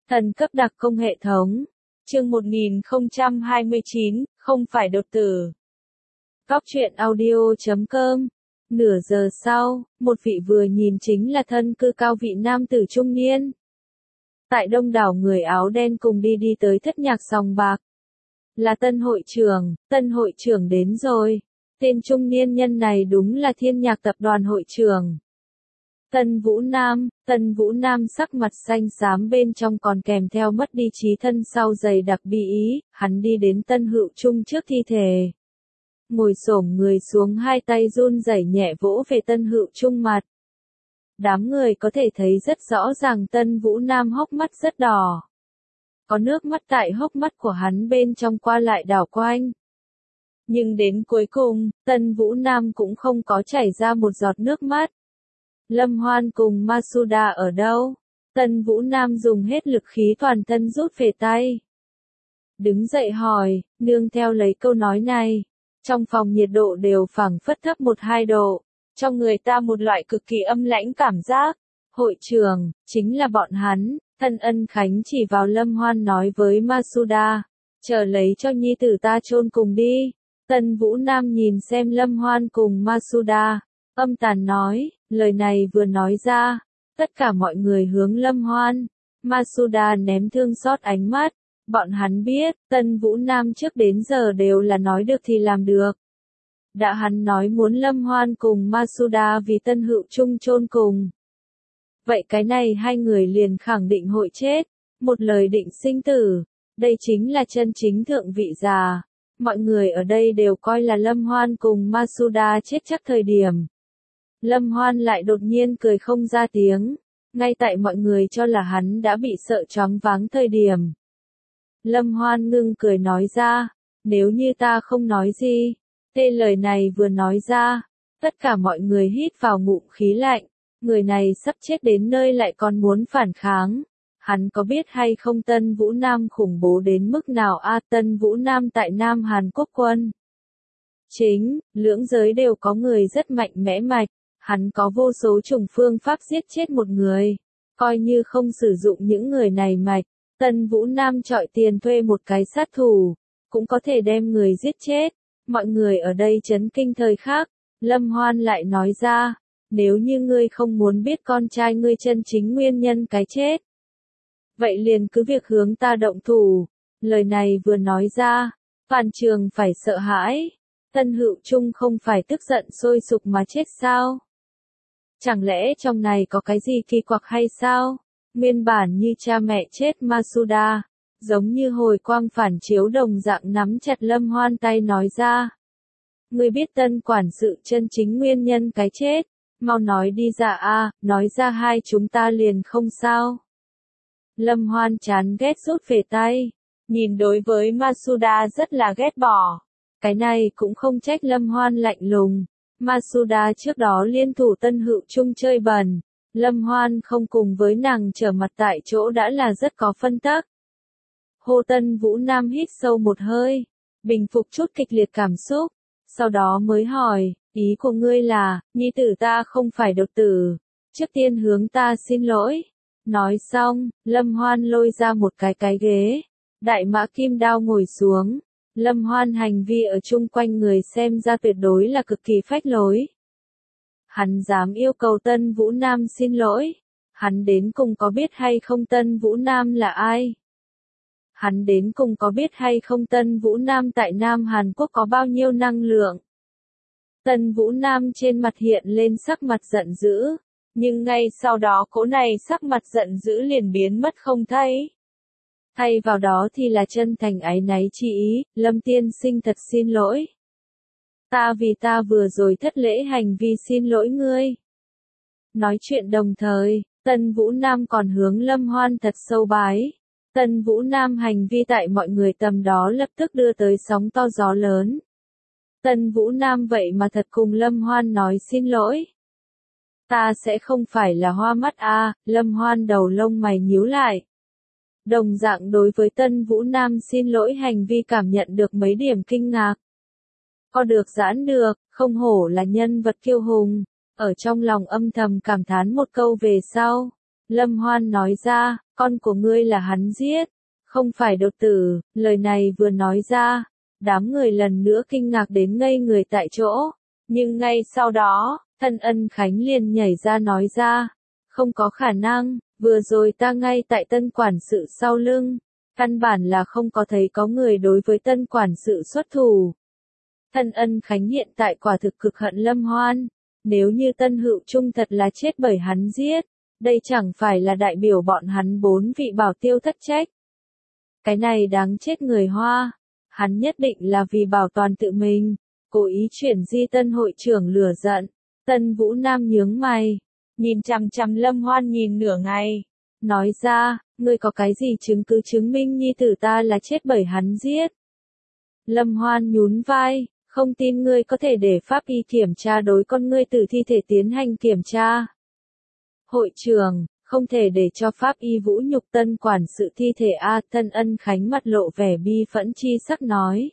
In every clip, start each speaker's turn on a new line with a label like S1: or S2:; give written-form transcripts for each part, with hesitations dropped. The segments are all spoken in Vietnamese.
S1: Thần cấp đặc công hệ thống. Chương 1029, không phải đột tử. Góc truyện audio.com. Nửa giờ sau, một vị vừa nhìn chính là thân cư cao vị nam tử trung niên. Tại đông đảo người áo đen cùng đi tới thất nhạc sòng bạc. Là tân hội trưởng đến rồi. Tên trung niên nhân này đúng là Thiên Nhạc tập đoàn hội trưởng. Tân Vũ Nam sắc mặt xanh xám bên trong còn kèm theo mất đi trí thân sau dày đặc bi ý, hắn đi đến Tân Hữu Trung trước thi thể. Ngồi xổm người xuống, hai tay run rẩy nhẹ vỗ về Tân Hữu Trung mặt. Đám người có thể thấy rất rõ ràng Tân Vũ Nam hốc mắt rất đỏ. Có nước mắt tại hốc mắt của hắn bên trong qua lại đảo quanh. Nhưng đến cuối cùng, Tân Vũ Nam cũng không có chảy ra một giọt nước mắt. Lâm Hoan cùng Masuda ở đâu? Tân Vũ Nam dùng hết lực khí toàn thân rút về tay. Đứng dậy hỏi, nương theo lấy câu nói này. Trong phòng nhiệt độ đều phảng phất thấp 1-2 độ. Trong người ta một loại cực kỳ âm lãnh cảm giác. Hội trưởng, chính là bọn hắn. Thân Ân Khánh chỉ vào Lâm Hoan nói với Masuda. Chờ lấy cho nhi tử ta chôn cùng đi. Tân Vũ Nam nhìn xem Lâm Hoan cùng Masuda. Âm tàn nói, lời này vừa nói ra, tất cả mọi người hướng Lâm Hoan. Masuda ném thương xót ánh mắt, bọn hắn biết, Tân Vũ Nam trước đến giờ đều là nói được thì làm được. Đã hắn nói muốn Lâm Hoan cùng Masuda vì Tân Hữu Trung chôn cùng. Vậy cái này hai người liền khẳng định hội chết, một lời định sinh tử, đây chính là chân chính thượng vị già. Mọi người ở đây đều coi là Lâm Hoan cùng Masuda chết chắc thời điểm. Lâm Hoan lại đột nhiên cười không ra tiếng, ngay tại mọi người cho là hắn đã bị sợ choáng váng thời điểm. Lâm Hoan ngưng cười nói ra, nếu như ta không nói gì. Tê lời này vừa nói ra, tất cả mọi người hít vào ngụm khí lạnh, người này sắp chết đến nơi lại còn muốn phản kháng. Hắn có biết hay không Tân Vũ Nam khủng bố đến mức nào Tân Vũ Nam tại Nam Hàn Quốc quân. Chính, lưỡng giới đều có người rất mạnh mẽ mạch. Hắn có vô số chủng phương pháp giết chết một người. Coi như không sử dụng những người này mạch, Tân Vũ Nam chọi tiền thuê một cái sát thủ, cũng có thể đem người giết chết. Mọi người ở đây chấn kinh thời khắc, Lâm Hoan lại nói ra, nếu như ngươi không muốn biết con trai ngươi chân chính nguyên nhân cái chết. Vậy liền cứ việc hướng ta động thủ. Lời này vừa nói ra, toàn trường phải sợ hãi. Tân Hữu Trung không phải tức giận sôi sục mà chết sao? Chẳng lẽ trong này có cái gì kỳ quặc hay sao? Nguyên bản như cha mẹ chết Masuda, giống như hồi quang phản chiếu đồng dạng nắm chặt Lâm Hoan tay nói ra. Ngươi biết Tân quản sự chân chính nguyên nhân cái chết, mau nói đi ra nói ra hai chúng ta liền không sao. Lâm Hoan chán ghét rút về tay, nhìn đối với Masuda rất là ghét bỏ. Cái này cũng không trách Lâm Hoan lạnh lùng. Masuda trước đó liên thủ Tân Hữu Trung chơi bẩn, Lâm Hoan không cùng với nàng trở mặt tại chỗ đã là rất có phân tắc. Hồ Tân Vũ Nam hít sâu một hơi, bình phục chút kịch liệt cảm xúc, sau đó mới hỏi, ý của ngươi là, nhi tử ta không phải đột tử, trước tiên hướng ta xin lỗi. Nói xong, Lâm Hoan lôi ra một cái ghế, đại mã kim đao ngồi xuống. Lâm Hoan hành vi ở chung quanh người xem ra tuyệt đối là cực kỳ phách lối. Hắn dám yêu cầu Tân Vũ Nam xin lỗi. Hắn đến cùng có biết hay không Tân Vũ Nam là ai? Hắn đến cùng có biết hay không Tân Vũ Nam tại Nam Hàn Quốc có bao nhiêu năng lượng? Tân Vũ Nam trên mặt hiện lên sắc mặt giận dữ. Nhưng ngay sau đó cỗ này sắc mặt giận dữ liền biến mất không thấy. Thay vào đó thì là chân thành áy náy chi ý, Lâm tiên sinh thật xin lỗi. Ta vì ta vừa rồi thất lễ hành vi xin lỗi ngươi. Nói chuyện đồng thời, Tân Vũ Nam còn hướng Lâm Hoan thật sâu bái. Tân Vũ Nam hành vi tại mọi người tầm đó lập tức đưa tới sóng to gió lớn. Tân Vũ Nam vậy mà thật cùng Lâm Hoan nói xin lỗi. Ta sẽ không phải là hoa mắt Lâm Hoan đầu lông mày nhíu lại. Đồng dạng đối với Tân Vũ Nam xin lỗi hành vi cảm nhận được mấy điểm kinh ngạc. Có được giãn được, không hổ là nhân vật kiêu hùng, ở trong lòng âm thầm cảm thán một câu về sau. Lâm Hoan nói ra, con của ngươi là hắn giết, không phải đột tử. Lời này vừa nói ra, đám người lần nữa kinh ngạc đến ngây người tại chỗ. Nhưng ngay sau đó, Thân Ân Khánh liền nhảy ra nói ra, không có khả năng, vừa rồi ta ngay tại tân quản sự sau lưng, căn bản là không có thấy có người đối với tân quản sự xuất thủ. Thân Ân Khánh hiện tại quả thực cực hận Lâm Hoan, nếu như Tân Hữu Trung thật là chết bởi hắn giết, đây chẳng phải là đại biểu bọn hắn 4 vị bảo tiêu thất trách. Cái này đáng chết người Hoa, hắn nhất định là vì bảo toàn tự mình, cố ý chuyển di Tân hội trưởng lửa giận. Tân Vũ Nam nhướng mày, nhìn chằm chằm Lâm Hoan nhìn nửa ngày, nói ra, ngươi có cái gì chứng cứ chứng minh nhi tử ta là chết bởi hắn giết? Lâm Hoan nhún vai, không tin ngươi có thể để pháp y kiểm tra đối con ngươi tử thi thể tiến hành kiểm tra. Hội trưởng, không thể để cho pháp y vũ nhục tân quản sự thi thể a. Thân Ân Khánh mặt lộ vẻ bi phẫn chi sắc nói.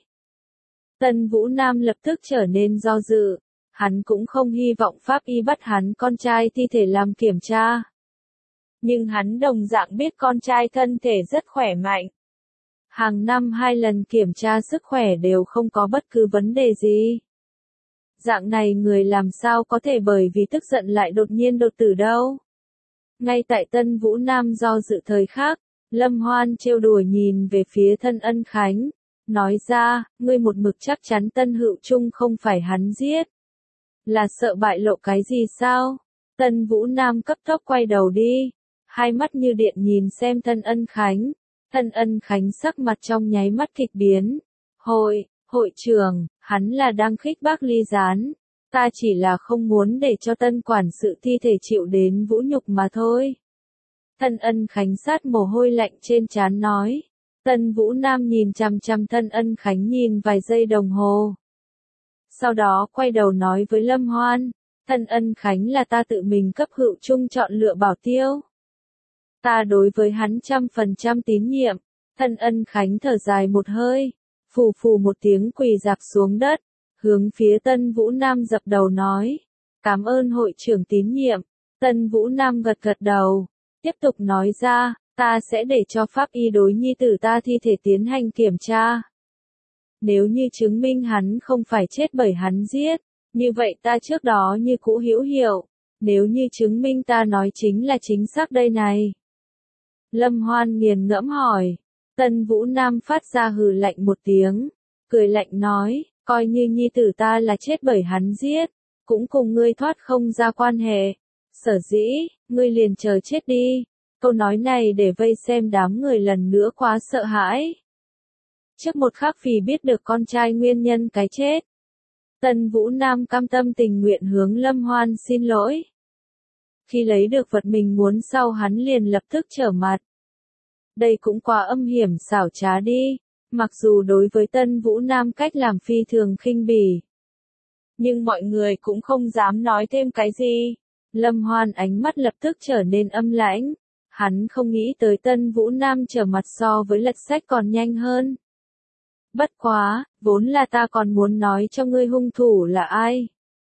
S1: Tân Vũ Nam lập tức trở nên do dự, hắn cũng không hy vọng pháp y bắt hắn con trai thi thể làm kiểm tra. Nhưng hắn đồng dạng biết con trai thân thể rất khỏe mạnh. Hàng năm 2 lần kiểm tra sức khỏe đều không có bất cứ vấn đề gì. Dạng này người làm sao có thể bởi vì tức giận lại đột nhiên đột tử đâu. Ngay tại Tân Vũ Nam do dự thời khắc, Lâm Hoan trêu đùa nhìn về phía Thân Ân Khánh, nói ra, ngươi một mực chắc chắn Tân Hữu Trung không phải hắn giết. Là sợ bại lộ cái gì sao? Tân Vũ Nam cấp tốc quay đầu đi, hai mắt như điện nhìn xem Thân Ân Khánh. Thân Ân Khánh sắc mặt trong nháy mắt kịch biến. Hội trưởng, hắn là đang khích bác Ly Gián. Ta chỉ là không muốn để cho tân quản sự thi thể chịu đến vũ nhục mà thôi. Thân Ân Khánh sát mồ hôi lạnh trên trán nói. Tân Vũ Nam nhìn chằm chằm Thân Ân Khánh nhìn vài giây đồng hồ. Sau đó quay đầu nói với Lâm Hoan, Thân Ân Khánh là ta tự mình cấp Hữu Trung chọn lựa bảo tiêu. Ta đối với hắn 100% tín nhiệm. Thân Ân Khánh thở dài một hơi, phù phù một tiếng quỳ rạp xuống đất, hướng phía Tân Vũ Nam dập đầu nói, cảm ơn hội trưởng tín nhiệm. Tân Vũ Nam gật gật đầu, tiếp tục nói ra, ta sẽ để cho pháp y đối nhi tử ta thi thể tiến hành kiểm tra. Nếu như chứng minh hắn không phải chết bởi hắn giết, như vậy ta trước đó như cũ hữu hiệu, nếu như chứng minh ta nói chính là chính xác đây này. Lâm Hoan nghiền ngẫm hỏi, Tân Vũ Nam phát ra hừ lạnh một tiếng, cười lạnh nói, coi như nhi tử ta là chết bởi hắn giết, cũng cùng ngươi thoát không ra quan hệ, sở dĩ, ngươi liền chờ chết đi. Câu nói này để vây xem đám người lần nữa quá sợ hãi. Trước một khắc vì biết được con trai nguyên nhân cái chết, Tân Vũ Nam cam tâm tình nguyện hướng Lâm Hoan xin lỗi. Khi lấy được vật mình muốn sau hắn liền lập tức trở mặt. Đây cũng quá âm hiểm xảo trá đi, mặc dù đối với Tân Vũ Nam cách làm phi thường khinh bỉ. Nhưng mọi người cũng không dám nói thêm cái gì. Lâm Hoan ánh mắt lập tức trở nên âm lãnh. Hắn không nghĩ tới Tân Vũ Nam trở mặt so với lật sách còn nhanh hơn. Bất quá, vốn là ta còn muốn nói cho ngươi hung thủ là ai.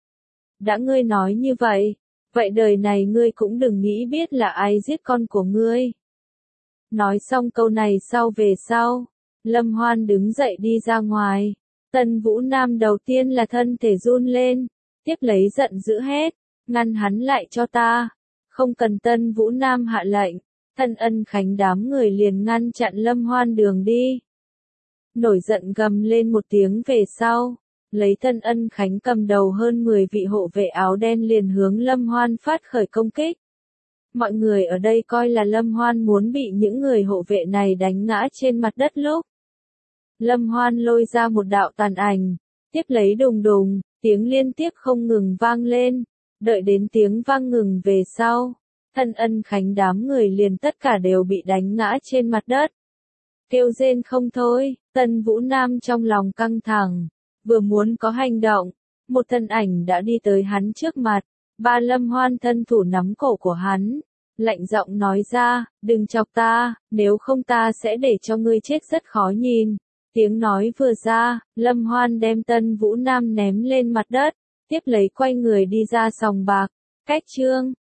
S1: Đã ngươi nói như vậy đời này ngươi cũng đừng nghĩ biết là ai giết con của ngươi. Nói xong câu này về sau, Lâm Hoan đứng dậy đi ra ngoài. Tân Vũ Nam đầu tiên là thân thể run lên, tiếp lấy giận dữ hét, ngăn hắn lại cho ta. Không cần Tân Vũ Nam hạ lệnh, Thân Ân Khánh đám người liền ngăn chặn Lâm Hoan đường đi. Nổi giận gầm lên một tiếng về sau, lấy Thân Ân Khánh cầm đầu hơn 10 vị hộ vệ áo đen liền hướng Lâm Hoan phát khởi công kích. Mọi người ở đây coi là Lâm Hoan muốn bị những người hộ vệ này đánh ngã trên mặt đất lúc. Lâm Hoan lôi ra một đạo tàn ảnh, tiếp lấy đùng đùng, tiếng liên tiếp không ngừng vang lên, đợi đến tiếng vang ngừng về sau, Thân Ân Khánh đám người liền tất cả đều bị đánh ngã trên mặt đất. Kêu rên không thôi, Tân Vũ Nam trong lòng căng thẳng, vừa muốn có hành động, một thân ảnh đã đi tới hắn trước mặt, ba Lâm Hoan thân thủ nắm cổ của hắn, lạnh giọng nói ra, đừng chọc ta, nếu không ta sẽ để cho ngươi chết rất khó nhìn. Tiếng nói vừa ra, Lâm Hoan đem Tân Vũ Nam ném lên mặt đất, tiếp lấy quay người đi ra sòng bạc, cách chương.